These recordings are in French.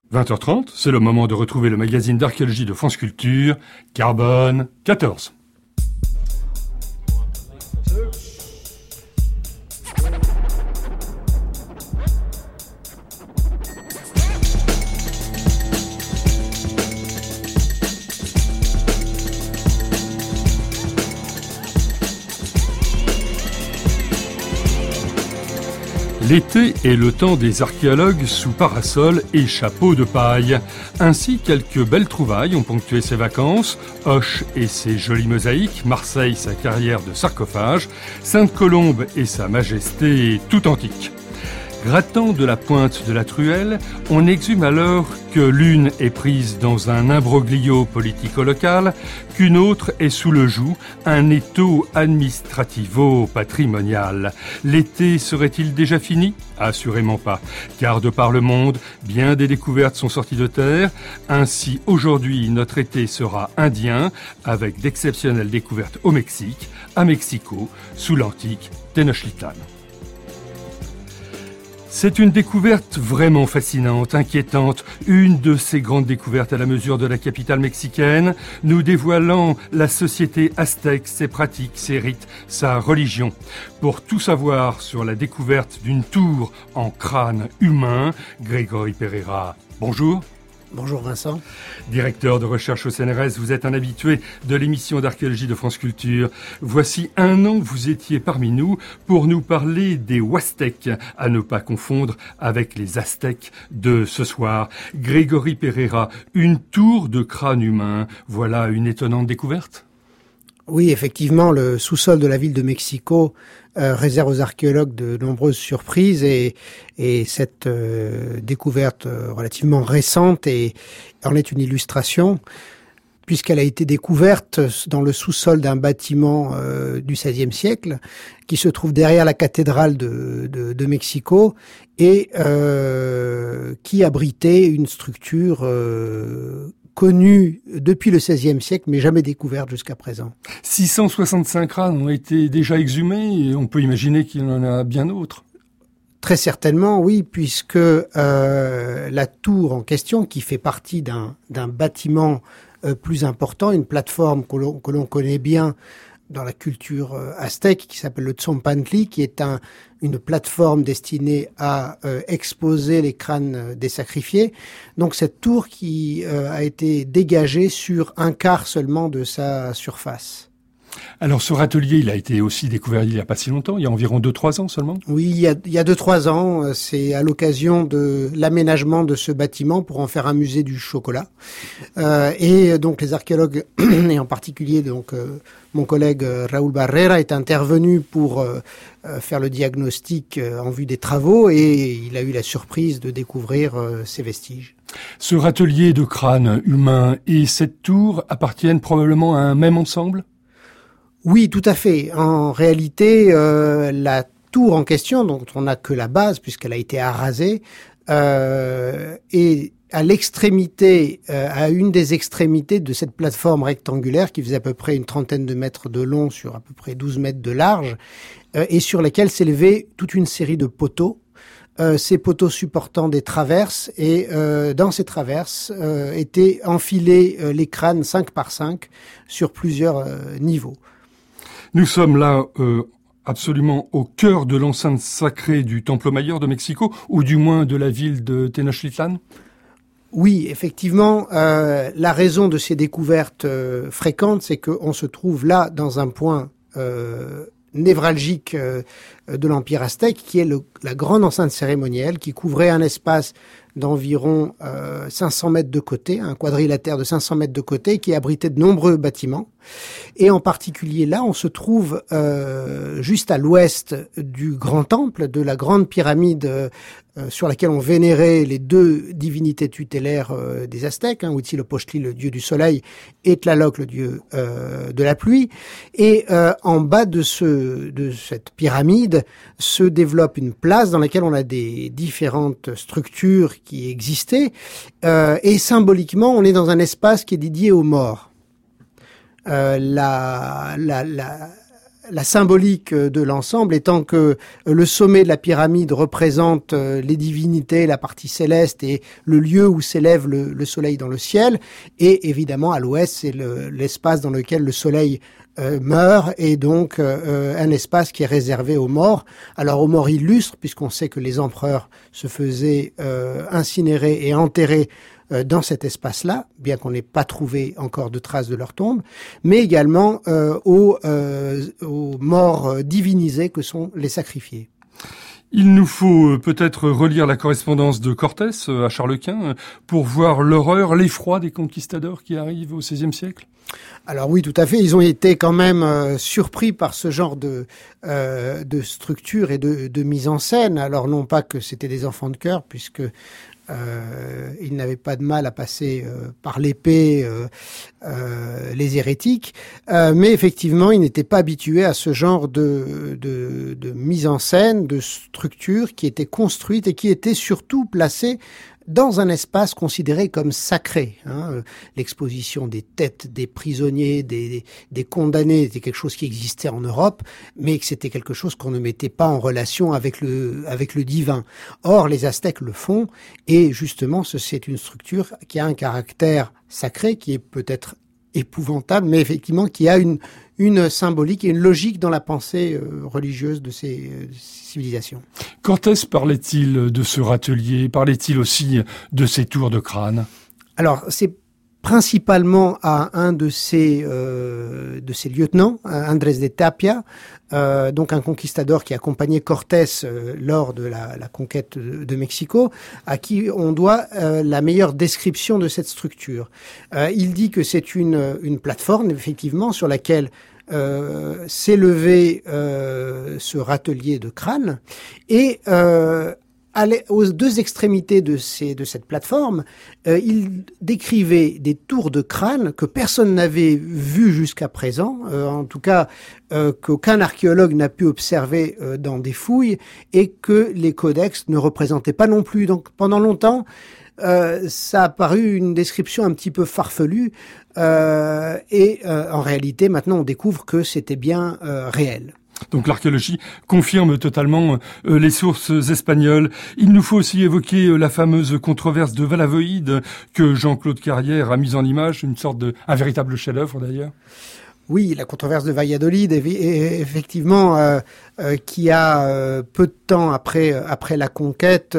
20h30, c'est le moment de retrouver le magazine d'archéologie de France Culture, Carbone 14. L'été est le temps des archéologues sous parasol et chapeau de paille. Ainsi, quelques belles trouvailles ont ponctué ces vacances. Auch et ses jolies mosaïques, Marseille sa carrière de sarcophage, Sainte-Colombe et sa majesté tout antique. Grattant de la pointe de la truelle, on exhume alors que l'une est prise dans un imbroglio politico-local, qu'une autre est sous le joug, un étau administrativo-patrimonial. L'été serait-il déjà fini ? Assurément pas, car de par le monde, bien des découvertes sont sorties de terre. Ainsi, aujourd'hui, notre été sera indien, avec d'exceptionnelles découvertes au Mexique, à Mexico, sous l'antique Tenochtitlan. C'est une découverte vraiment fascinante, inquiétante, une de ces grandes découvertes à la mesure de la capitale mexicaine, nous dévoilant la société aztèque, ses pratiques, ses rites, sa religion. Pour tout savoir sur la découverte d'une tour en crâne humain, Grégory Pereira, bonjour. Bonjour Vincent. Directeur de recherche au CNRS, vous êtes un habitué de l'émission d'archéologie de France Culture. Voici un an que vous étiez parmi nous pour nous parler des Huastèques, à ne pas confondre avec les Aztèques de ce soir. Grégory Pereira, une tour de crâne humain, voilà une étonnante découverte ? Oui, effectivement, le sous-sol de la ville de Mexico réserve aux archéologues de nombreuses surprises et cette découverte relativement récente en est une illustration puisqu'elle a été découverte dans le sous-sol d'un bâtiment du XVIe siècle qui se trouve derrière la cathédrale de Mexico et qui abritait une structure connue depuis le XVIe siècle, mais jamais découverte jusqu'à présent. 665 crânes ont été déjà exhumés et on peut imaginer qu'il y en a bien d'autres. Très certainement, oui, puisque la tour en question, qui fait partie d'un bâtiment plus important, une plateforme que l'on connaît bien dans la culture aztèque, qui s'appelle le Tzompantli, qui est une plateforme destinée à exposer les crânes des sacrifiés. Donc cette tour qui a été dégagée sur un quart seulement de sa surface. Alors ce râtelier, il a été aussi découvert il n'y a pas si longtemps, il y a environ 2-3 ans seulement ? Oui, il y a 2-3 ans, c'est à l'occasion de l'aménagement de ce bâtiment pour en faire un musée du chocolat. Et donc les archéologues, et en particulier donc mon collègue Raúl Barrera est intervenu pour faire le diagnostic en vue des travaux et il a eu la surprise de découvrir ces vestiges. Ce râtelier de crâne humain et cette tour appartiennent probablement à un même ensemble ? Oui, tout à fait. En réalité, la tour en question, dont on n'a que la base puisqu'elle a été arasée, est à l'extrémité, à une des extrémités de cette plateforme rectangulaire qui faisait à peu près une trentaine de mètres de long sur à peu près 12 mètres de large, et sur lesquels s'élevait toute une série de poteaux. Ces poteaux supportant des traverses et dans ces traverses étaient enfilés les crânes 5 par 5 sur plusieurs niveaux. Nous sommes là absolument au cœur de l'enceinte sacrée du Templo Mayor de Mexico, ou du moins de la ville de Tenochtitlan ? Oui, effectivement, la raison de ces découvertes fréquentes, c'est qu'on se trouve là dans un point névralgique de l'Empire aztèque, qui est la grande enceinte cérémonielle, qui couvrait un espace d'environ 500 mètres de côté, un quadrilatère de 500 mètres de côté, qui abritait de nombreux bâtiments. Et en particulier là, on se trouve juste à l'ouest du grand temple, de la grande pyramide sur laquelle on vénérait les deux divinités tutélaires des Aztèques, Huitzilopochtli, le dieu du soleil, et Tlaloc, le dieu de la pluie. Et en bas de cette pyramide se développe une place dans laquelle on a des différentes structures qui existaient. Et symboliquement, on est dans un espace qui est dédié aux morts. La la symbolique de l'ensemble étant que le sommet de la pyramide représente les divinités, la partie céleste et le lieu où s'élève le soleil dans le ciel. Et évidemment, à l'ouest, c'est l'espace dans lequel le soleil meurt, et donc un espace qui est réservé aux morts. Alors aux morts illustres, puisqu'on sait que les empereurs se faisaient incinérer et enterrer dans cet espace-là, bien qu'on n'ait pas trouvé encore de traces de leur tombe, mais également aux morts divinisés que sont les sacrifiés. Il nous faut peut-être relire la correspondance de Cortés à Charles Quint pour voir l'horreur, l'effroi des conquistadors qui arrivent au XVIe siècle. Alors oui, tout à fait. Ils ont été quand même surpris par ce genre de structure et de mise en scène. Alors non pas que c'était des enfants de cœur, puisque ils n'avaient pas de mal à passer par l'épée les hérétiques, mais effectivement, ils n'étaient pas habitués à ce genre de mise en scène, de structure qui était construite et qui était surtout placée dans un espace considéré comme sacré. L'exposition des têtes des prisonniers, des condamnés était quelque chose qui existait en Europe, mais que c'était quelque chose qu'on ne mettait pas en relation avec le divin. Or, les Aztèques le font, et justement, c'est une structure qui a un caractère sacré, qui est peut-être épouvantable, mais effectivement qui a une symbolique et une logique dans la pensée religieuse de ces civilisations. Cortés parlait-il de ce râtelier? Parlait-il aussi de ces tours de crâne? Alors, c'est principalement à un de ses lieutenants, Andrés de Tapia, donc un conquistador qui accompagnait Cortés lors de la conquête de Mexico, à qui on doit la meilleure description de cette structure. Il dit que c'est une plateforme, effectivement, sur laquelle s'élevait ce râtelier de crâne, et aux deux extrémités de cette plateforme, il décrivait des tours de crâne que personne n'avait vues jusqu'à présent, en tout cas qu'aucun archéologue n'a pu observer dans des fouilles, et que les codex ne représentaient pas non plus. Donc pendant longtemps, ça a paru une description un petit peu farfelue, et en réalité maintenant on découvre que c'était bien réel. Donc l'archéologie confirme totalement les sources espagnoles. Il nous faut aussi évoquer la fameuse controverse de Valladolid que Jean-Claude Carrière a mise en image, un véritable chef-d'œuvre d'ailleurs. Oui, la controverse de Valladolid, effectivement, qui a peu de temps après la conquête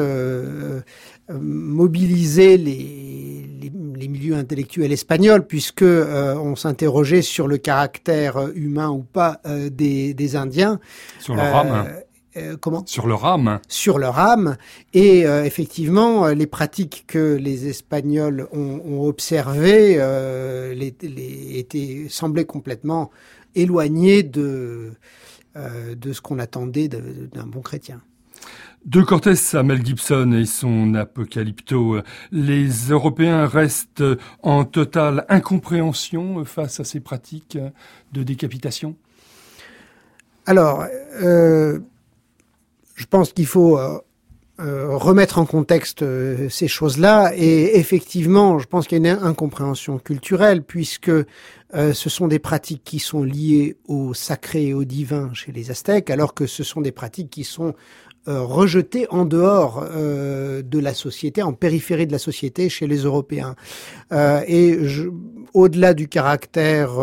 mobilisé les milieux intellectuels espagnols, puisque on s'interrogeait sur le caractère humain ou pas des Indiens. Sur leur âme. Comment ? Sur leur âme. Sur leur âme. Et effectivement, les pratiques que les Espagnols ont observées semblaient complètement éloignées de ce qu'on attendait d'un bon chrétien. De Cortés à Mel Gibson et son Apocalypto, les Européens restent en totale incompréhension face à ces pratiques de décapitation. Alors, je pense qu'il faut remettre en contexte ces choses-là, et effectivement, je pense qu'il y a une incompréhension culturelle, puisque ce sont des pratiques qui sont liées au sacré et au divin chez les Aztèques, alors que ce sont des pratiques qui sont rejetées en dehors de la société, en périphérie de la société chez les Européens. Au-delà du caractère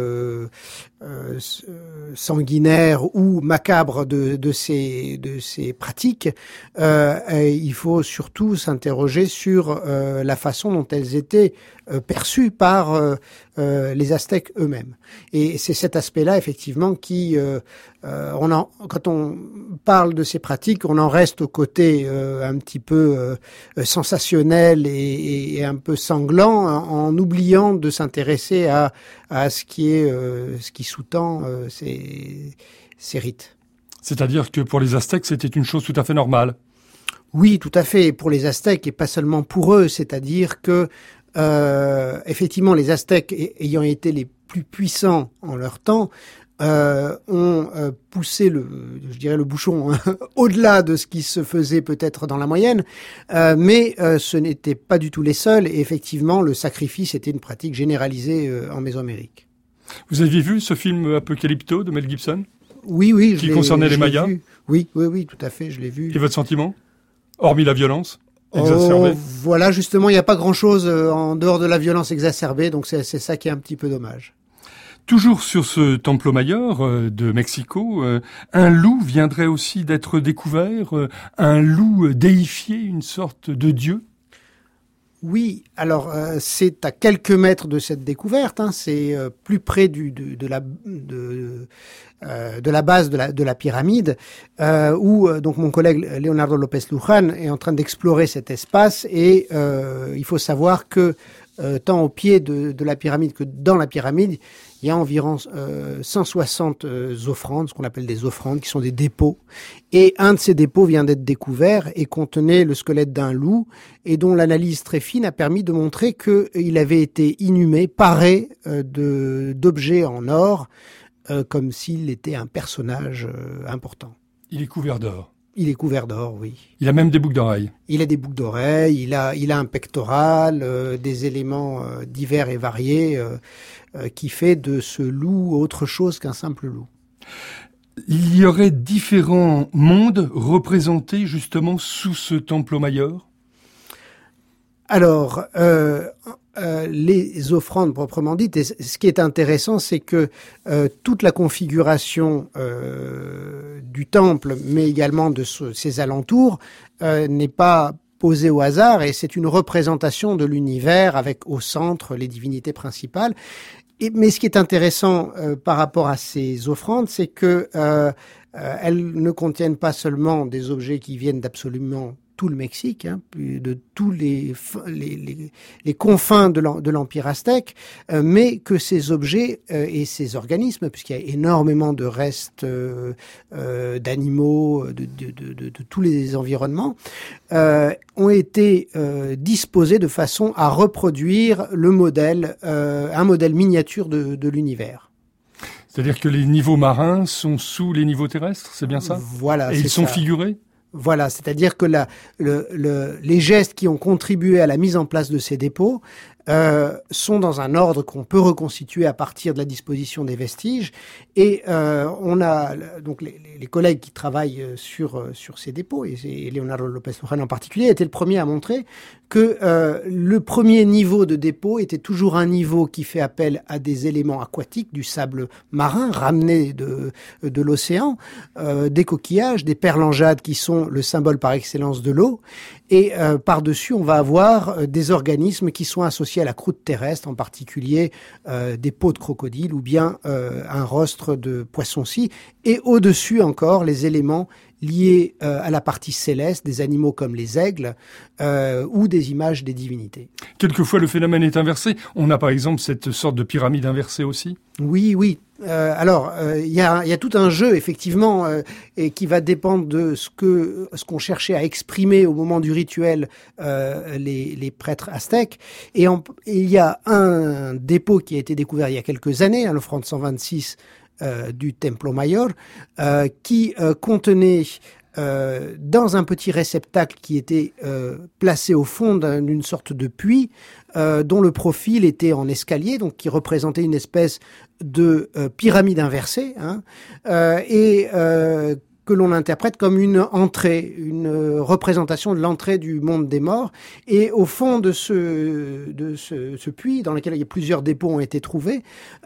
sanguinaire ou macabre de ces pratiques, il faut surtout s'interroger sur la façon dont elles étaient perçues par les Aztèques eux-mêmes. Et c'est cet aspect-là, effectivement, qui, quand on parle de ces pratiques, on en reste au côté un petit peu sensationnel et un peu sanglant, en oubliant de s'intéresser à ce qui sous-tend ces rites. C'est-à-dire que pour les Aztèques, c'était une chose tout à fait normale. Oui, tout à fait. Pour les Aztèques, et pas seulement pour eux, c'est-à-dire que effectivement, les Aztèques, ayant été les plus puissants en leur temps, ont poussé le bouchon au-delà de ce qui se faisait peut-être dans la moyenne, mais ce n'étaient pas du tout les seuls, et effectivement, le sacrifice était une pratique généralisée en Mésoamérique. Vous aviez vu ce film Apocalypto de Mel Gibson ? Oui, qui concernait les Mayas. Oui, tout à fait, je l'ai vu. Et votre sentiment, hormis la violence exacerbée? Voilà, justement, il n'y a pas grand-chose en dehors de la violence exacerbée, donc c'est ça qui est un petit peu dommage. Toujours sur ce Templo Mayor de Mexico, un loup viendrait aussi d'être découvert, un loup déifié, une sorte de dieu? Oui, alors c'est à quelques mètres de cette découverte, c'est plus près de la base de la pyramide, où donc mon collègue Leonardo López Luján est en train d'explorer cet espace et il faut savoir que tant au pied de la pyramide que dans la pyramide, il y a environ 160 offrandes, ce qu'on appelle des offrandes, qui sont des dépôts. Et un de ces dépôts vient d'être découvert et contenait le squelette d'un loup, et dont l'analyse très fine a permis de montrer qu'il avait été inhumé, paré d'objets en or, comme s'il était un personnage important. Il est couvert d'or. Il est couvert d'or, oui. Il a même des boucles d'oreilles. Il a des boucles d'oreilles, il a un pectoral, des éléments divers et variés qui fait de ce loup autre chose qu'un simple loup. Il y aurait différents mondes représentés justement sous ce Templo Mayor? Alors, les offrandes proprement dites, et ce qui est intéressant, c'est que toute la configuration du temple, mais également de ses alentours, n'est pas posée au hasard, et c'est une représentation de l'univers avec au centre les divinités principales. Mais ce qui est intéressant par rapport à ces offrandes, c'est que elles ne contiennent pas seulement des objets qui viennent d'absolument tout le Mexique, de tous les confins de l'Empire aztèque, mais que ces objets et ces organismes, puisqu'il y a énormément de restes d'animaux, de tous les environnements, ont été disposés de façon à reproduire le modèle, un modèle miniature de l'univers. C'est-à-dire que les niveaux marins sont sous les niveaux terrestres, c'est bien ça? Voilà. Et ils sont figurés? Voilà, c'est-à-dire que les gestes qui ont contribué à la mise en place de ces dépôts sont dans un ordre qu'on peut reconstituer à partir de la disposition des vestiges. Et on a donc les collègues qui travaillent sur ces dépôts, et Leonardo López Luján en particulier, était le premier à montrer que le premier niveau de dépôt était toujours un niveau qui fait appel à des éléments aquatiques, du sable marin ramené de l'océan, des coquillages, des perlangeades qui sont le symbole par excellence de l'eau, et par-dessus on va avoir des organismes qui sont associés à la croûte terrestre, en particulier des peaux de crocodile ou bien un rostre de poisson-scie, et au-dessus encore les éléments liés à la partie céleste, des animaux comme les aigles ou des images des divinités. Quelquefois, le phénomène est inversé. On a par exemple cette sorte de pyramide inversée aussi? Oui. Alors, il y a tout un jeu, effectivement, et qui va dépendre de ce qu'ont cherché à exprimer au moment du rituel les prêtres aztèques. Et il y a un dépôt qui a été découvert il y a quelques années, l'offrande 126, du Templo Mayor, qui contenait dans un petit réceptacle qui était placé au fond d'une sorte de puits, dont le profil était en escalier, donc qui représentait une espèce de pyramide inversée, et que l'on interprète comme une entrée, une représentation de l'entrée du monde des morts. Et au fond de ce puits, dans lequel il y a plusieurs dépôts ont été trouvés,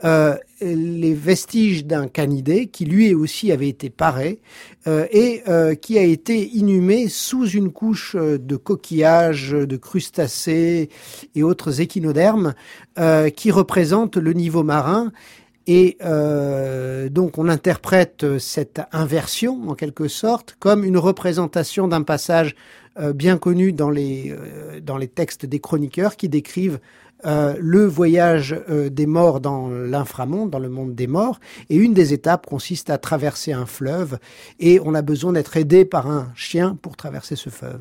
les vestiges d'un canidé qui lui aussi avait été paré et qui a été inhumé sous une couche de coquillages, de crustacés et autres échinodermes qui représentent le niveau marin. Et donc on interprète cette inversion en quelque sorte comme une représentation d'un passage bien connu dans les textes des chroniqueurs qui décrivent le voyage des morts dans l'inframonde, dans le monde des morts. Et une des étapes consiste à traverser un fleuve et on a besoin d'être aidé par un chien pour traverser ce fleuve.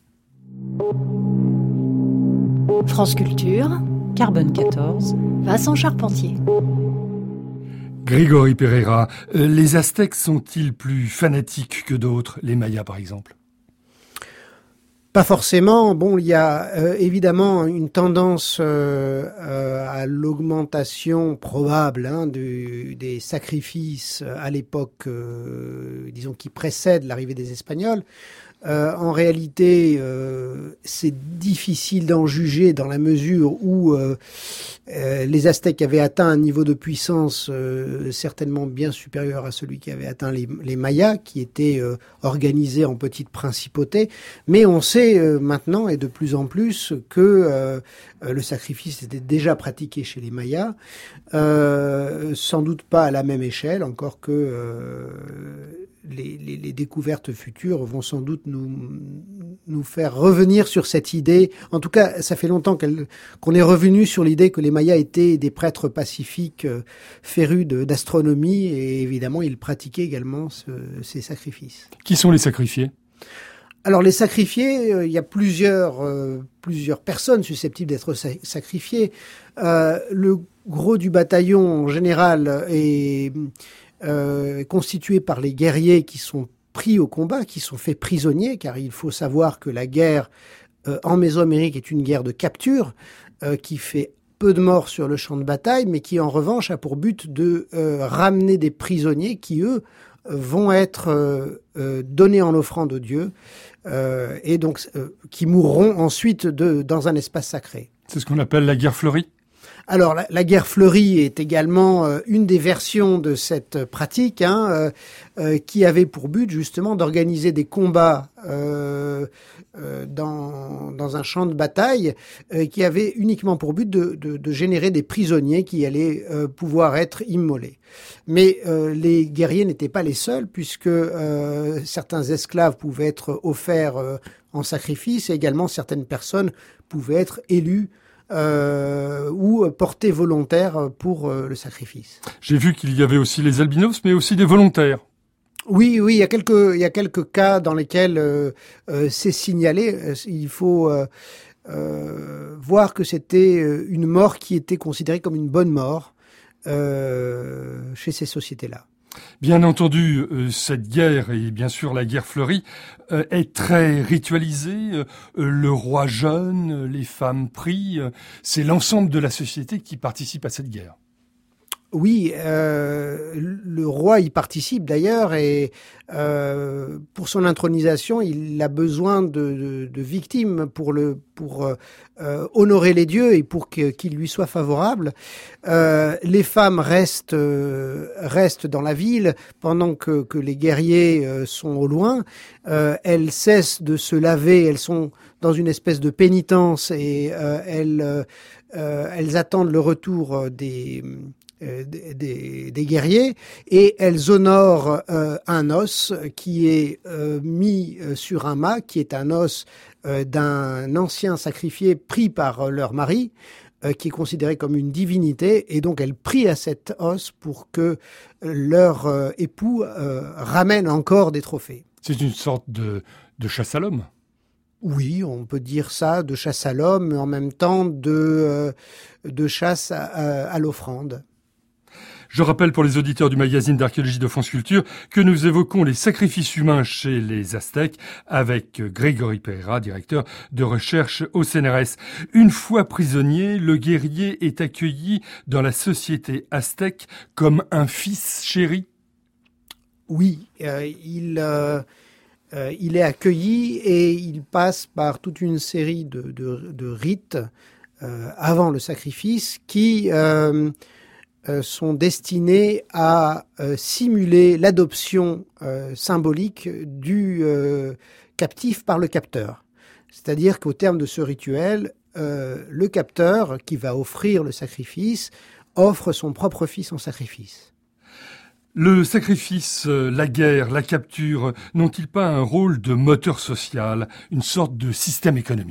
France Culture, Carbone 14, Vincent Charpentier. Grégory Pereira, les Aztèques sont-ils plus fanatiques que d'autres, les Mayas par exemple? Pas forcément. Bon, il y a évidemment une tendance à l'augmentation probable des sacrifices à l'époque, disons, qui précède l'arrivée des Espagnols. En réalité, c'est difficile d'en juger dans la mesure où les Aztèques avaient atteint un niveau de puissance certainement bien supérieur à celui qu'avaient atteint les Mayas, qui étaient organisés en petites principautés. Mais on sait maintenant, et de plus en plus, que le sacrifice était déjà pratiqué chez les Mayas, sans doute pas à la même échelle, encore que les découvertes futures vont sans doute nous faire revenir sur cette idée. En tout cas, ça fait longtemps qu'on est revenu sur l'idée que les Mayas étaient des prêtres pacifiques férus d'astronomie, et évidemment, ils pratiquaient également ces sacrifices. Qui sont les sacrifiés ? Alors, les sacrifiés, il y a plusieurs personnes susceptibles d'être sacrifiées. Le gros du bataillon, en général, est constitué par les guerriers qui sont pris au combat, qui sont faits prisonniers, car il faut savoir que la guerre en Mésoamérique est une guerre de capture qui fait peu de morts sur le champ de bataille, mais qui en revanche a pour but de ramener des prisonniers qui, eux, vont être donnés en offrande aux dieux et donc qui mourront ensuite dans un espace sacré. C'est ce qu'on appelle la guerre fleurie ? Alors, la guerre fleurie est également une des versions de cette pratique, qui avait pour but justement d'organiser des combats dans un champ de bataille, qui avait uniquement pour but de générer des prisonniers qui allaient pouvoir être immolés. Mais les guerriers n'étaient pas les seuls, puisque certains esclaves pouvaient être offerts en sacrifice, et également certaines personnes pouvaient être élues ou portés volontaires pour le sacrifice. J'ai vu qu'il y avait aussi les albinos, mais aussi des volontaires. Oui, il y a quelques cas dans lesquels c'est signalé. Il faut voir que c'était une mort qui était considérée comme une bonne mort chez ces sociétés-là. Bien entendu, cette guerre, et bien sûr la guerre fleurie, est très ritualisée. Le roi jeûne, les femmes prient. C'est l'ensemble de la société qui participe à cette guerre. Oui, le roi y participe d'ailleurs, et pour son intronisation, il a besoin de victimes pour honorer les dieux et pour qu'ils lui soient favorables. Les femmes restent dans la ville pendant que les guerriers sont au loin. Elles cessent de se laver, elles sont dans une espèce de pénitence, et elles attendent le retour des guerriers, et elles honorent un os qui est mis sur un mât, qui est un os d'un ancien sacrifié pris par leur mari, qui est considéré comme une divinité, et donc elles prient à cet os pour que leur époux ramène encore des trophées. C'est une sorte de chasse à l'homme. Oui, on peut dire ça, de chasse à l'homme, mais en même temps de chasse à l'offrande. Je rappelle pour les auditeurs du magazine d'archéologie de France Culture que nous évoquons les sacrifices humains chez les Aztèques avec Grégory Pereira, directeur de recherche au CNRS. Une fois prisonnier, le guerrier est accueilli dans la société aztèque comme un fils chéri. Oui, il est accueilli et il passe par toute une série de rites avant le sacrifice qui sont destinés à simuler l'adoption symbolique du captif par le capteur. C'est-à-dire qu'au terme de ce rituel, le capteur qui va offrir le sacrifice offre son propre fils en sacrifice. Le sacrifice, la guerre, la capture n'ont-ils pas un rôle de moteur social, une sorte de système économique ?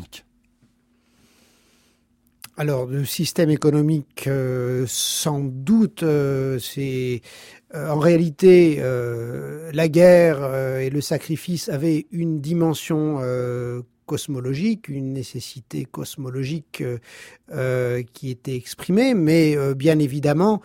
Alors, le système économique, sans doute, c'est en réalité la guerre et le sacrifice avaient une dimension cosmologique, une nécessité cosmologique qui était exprimée, mais bien évidemment,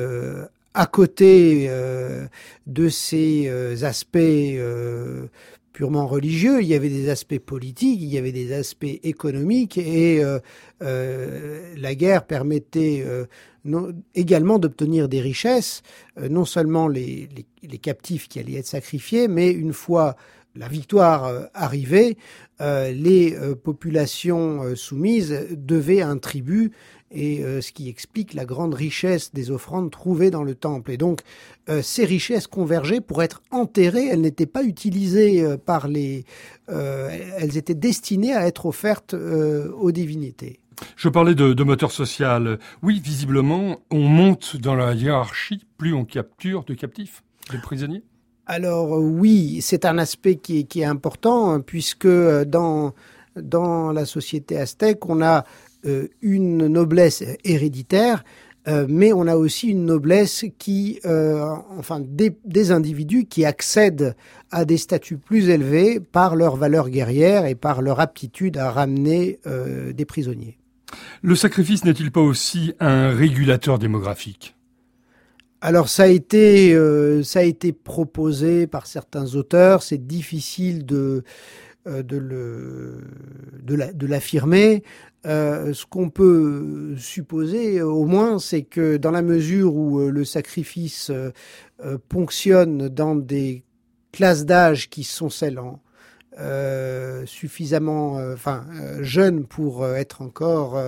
à côté de ces aspects purement religieux, il y avait des aspects politiques, il y avait des aspects économiques, et la guerre permettait également d'obtenir des richesses, non seulement les captifs qui allaient être sacrifiés, mais une fois la victoire arrivée, les populations soumises devaient un tribut, et ce qui explique la grande richesse des offrandes trouvées dans le temple. Et donc, ces richesses convergeaient pour être enterrées. Elles n'étaient pas utilisées elles étaient destinées à être offertes aux divinités. Je parlais de moteur social. Oui, visiblement, on monte dans la hiérarchie plus on capture de captifs, de prisonniers. Alors oui, c'est un aspect qui est important, hein, puisque dans la société aztèque, on a une noblesse héréditaire, mais on a aussi une noblesse des individus qui accèdent à des statuts plus élevés par leur valeur guerrière et par leur aptitude à ramener des prisonniers. Le sacrifice n'est-il pas aussi un régulateur démographique ? Alors ça a été proposé par certains auteurs. C'est difficile de l'affirmer. Ce qu'on peut supposer, au moins, c'est que dans la mesure où le sacrifice ponctionne dans des classes d'âge qui sont celles suffisamment jeunes pour être encore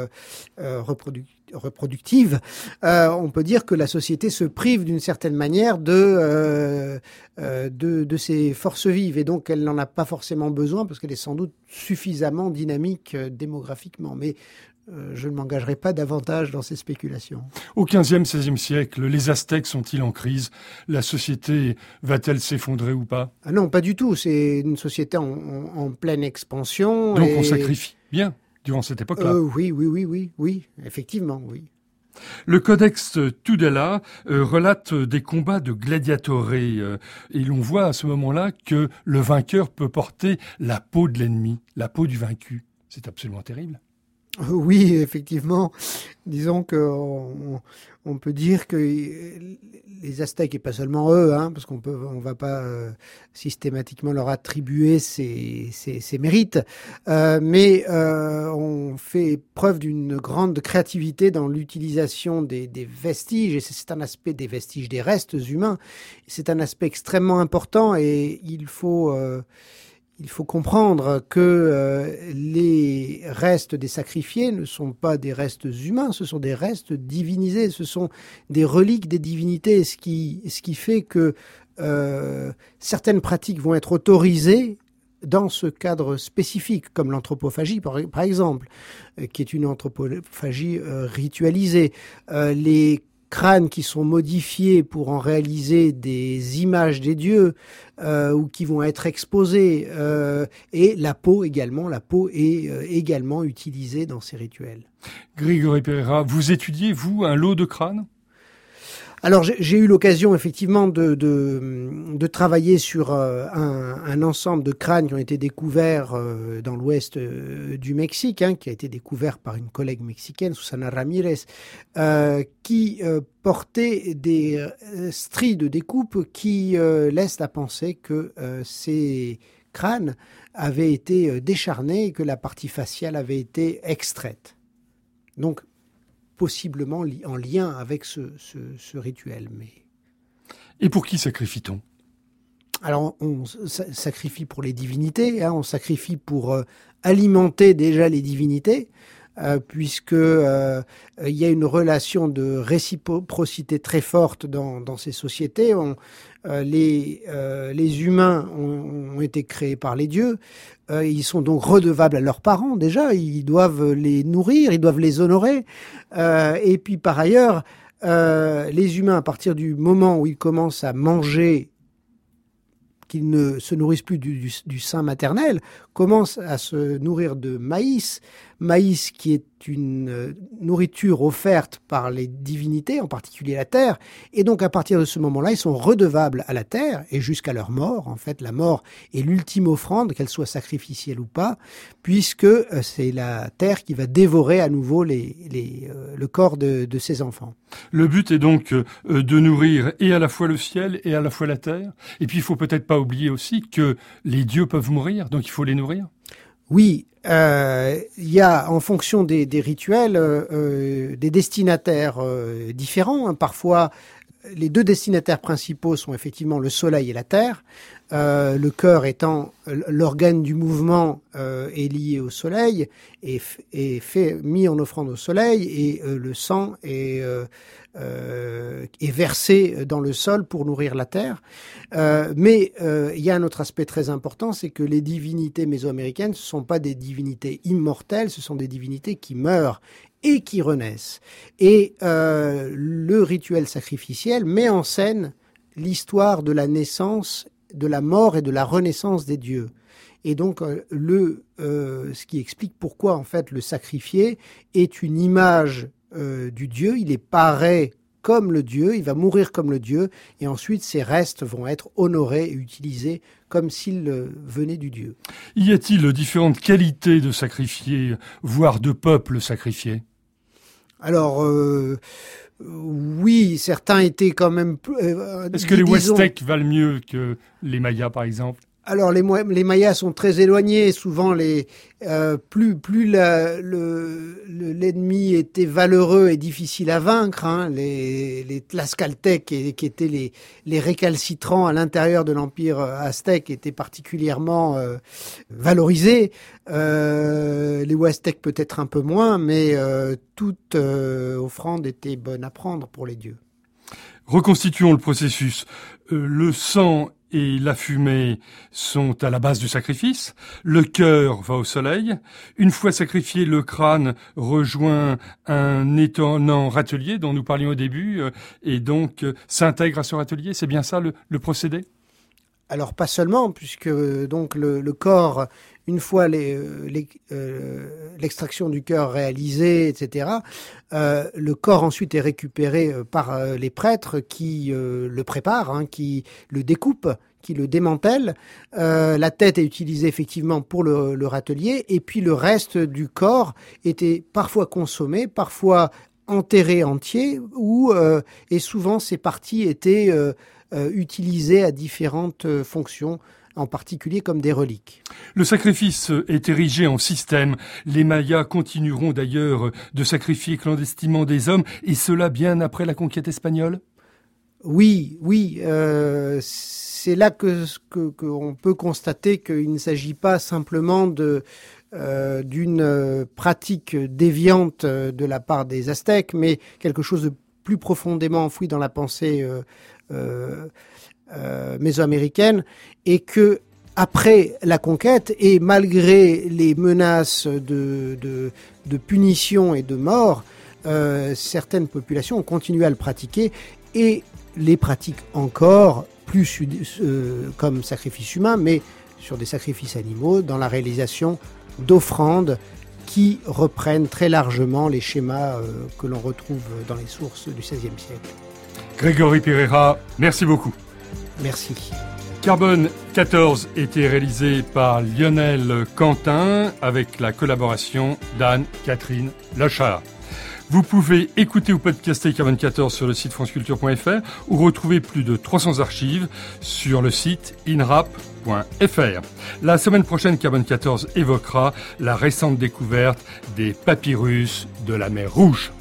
reproductive, on peut dire que la société se prive d'une certaine manière de ses forces vives, et donc elle n'en a pas forcément besoin parce qu'elle est sans doute suffisamment dynamique démographiquement. Mais je ne m'engagerai pas davantage dans ces spéculations. Au XVe, XVIe siècle, les Aztèques sont-ils en crise ? La société va-t-elle s'effondrer ou pas ? Ah non, pas du tout. C'est une société en pleine expansion. Donc on sacrifie bien durant cette époque-là. Oui, effectivement, oui. Le Codex Tudela relate des combats de gladiatores et l'on voit à ce moment-là que le vainqueur peut porter la peau de l'ennemi, la peau du vaincu. C'est absolument terrible. Oui, effectivement. Disons qu'on peut dire que les Aztèques, et pas seulement eux, hein, parce on va pas systématiquement leur attribuer ces mérites, mais on fait preuve d'une grande créativité dans l'utilisation des vestiges, et c'est un aspect des vestiges, des restes humains. C'est un aspect extrêmement important, et il faut comprendre que les restes des sacrifiés ne sont pas des restes humains, ce sont des restes divinisés, ce sont des reliques des divinités, ce qui fait que certaines pratiques vont être autorisées dans ce cadre spécifique, comme l'anthropophagie par exemple, qui est une anthropophagie ritualisée. Les crânes qui sont modifiés pour en réaliser des images des dieux ou qui vont être exposés, et la peau également. La peau est également utilisée dans ces rituels. Grégory Pereira, vous étudiez, vous, un lot de crânes ? Alors j'ai eu l'occasion effectivement de travailler sur un ensemble de crânes qui ont été découverts dans l'ouest du Mexique, hein, qui a été découvert par une collègue mexicaine, Susana Ramirez, qui portait des stries de découpe qui laissent à penser que ces crânes avaient été décharnés et que la partie faciale avait été extraite. Donc possiblement en lien avec ce rituel. Et pour qui sacrifie-t-on ? Alors, on sacrifie pour les divinités, hein, on sacrifie pour alimenter déjà les divinités, puisque il y a une relation de réciprocité très forte dans ces sociétés. Les humains ont été créés par les dieux. Ils sont donc redevables à leurs parents déjà. Ils doivent les nourrir, ils doivent les honorer. Et puis par ailleurs, les humains, à partir du moment où ils commencent à manger, qu'ils ne se nourrissent plus du sein maternel, commencent à se nourrir de maïs. maïs qui est une nourriture offerte par les divinités, en particulier la terre, et donc à partir de ce moment-là, ils sont redevables à la terre, et jusqu'à leur mort. En fait, la mort est l'ultime offrande, qu'elle soit sacrificielle ou pas, puisque c'est la terre qui va dévorer à nouveau le corps de ses enfants. Le but est donc de nourrir et à la fois le ciel et à la fois la terre. Et puis il faut peut-être pas oublier aussi que les dieux peuvent mourir, donc il faut les nourrir. Oui, il y a en fonction des rituels des destinataires différents. Hein. Parfois, les deux destinataires principaux sont effectivement le soleil et la terre. Le cœur étant l'organe du mouvement est lié au soleil et mis en offrande au soleil, et le sang est versé dans le sol pour nourrir la terre. Mais il y a un autre aspect très important, c'est que les divinités mésoaméricaines, ce sont pas des divinités immortelles, ce sont des divinités qui meurent et qui renaissent. Et le rituel sacrificiel met en scène l'histoire de la naissance, de la mort et de la renaissance des dieux. Et donc ce qui explique pourquoi en fait le sacrifié est une image du dieu. Il est paré comme le dieu, il va mourir comme le dieu, et ensuite ses restes vont être honorés et utilisés comme s'ils venaient du dieu. Y a-t-il différentes qualités de sacrifiés, voire de peuples sacrifiés ? Alors, oui, certains étaient quand même... Est-ce que les Huastèques valent mieux que les Mayas, par exemple ? Alors, les Mayas sont très éloignés. Souvent, plus l'ennemi était valeureux et difficile à vaincre, hein. Les Tlaxcaltèques, qui étaient les récalcitrants à l'intérieur de l'empire aztèque, étaient particulièrement valorisés. Les Huastèques peut-être un peu moins, mais toute offrande était bonne à prendre pour les dieux. Reconstituons le processus. Le sang et la fumée sont à la base du sacrifice. Le cœur va au soleil. Une fois sacrifié, le crâne rejoint un étonnant râtelier dont nous parlions au début et donc s'intègre à ce râtelier. C'est bien ça le procédé ? Alors pas seulement, puisque donc le corps, une fois l'extraction du cœur réalisée, etc., le corps ensuite est récupéré par les prêtres qui le préparent, hein, qui le découpent, qui le démantèlent. La tête est utilisée effectivement pour le râtelier, et puis le reste du corps était parfois consommé, parfois enterré entier, et souvent ces parties étaient utilisées à différentes fonctions, en particulier comme des reliques. Le sacrifice est érigé en système. Les Mayas continueront d'ailleurs de sacrifier clandestinement des hommes, et cela bien après la conquête espagnole ? Oui, c'est là qu'on peut constater qu'il ne s'agit pas simplement d'une pratique déviante de la part des Aztèques, mais quelque chose de plus profondément enfoui dans la pensée mésoaméricaine, et que après la conquête, et malgré les menaces de punition et de mort, certaines populations ont continué à le pratiquer et les pratiquent encore, plus comme sacrifice humain, mais sur des sacrifices animaux, dans la réalisation d'offrandes qui reprennent très largement les schémas que l'on retrouve dans les sources du XVIe siècle. Grégory Pereira, merci beaucoup. Merci. Carbone 14 était réalisé par Lionel Quentin avec la collaboration d'Anne-Catherine Lachard. Vous pouvez écouter ou podcaster Carbone 14 sur le site franceculture.fr ou retrouver plus de 300 archives sur le site inrap.fr. La semaine prochaine, Carbone 14 évoquera la récente découverte des papyrus de la mer Rouge.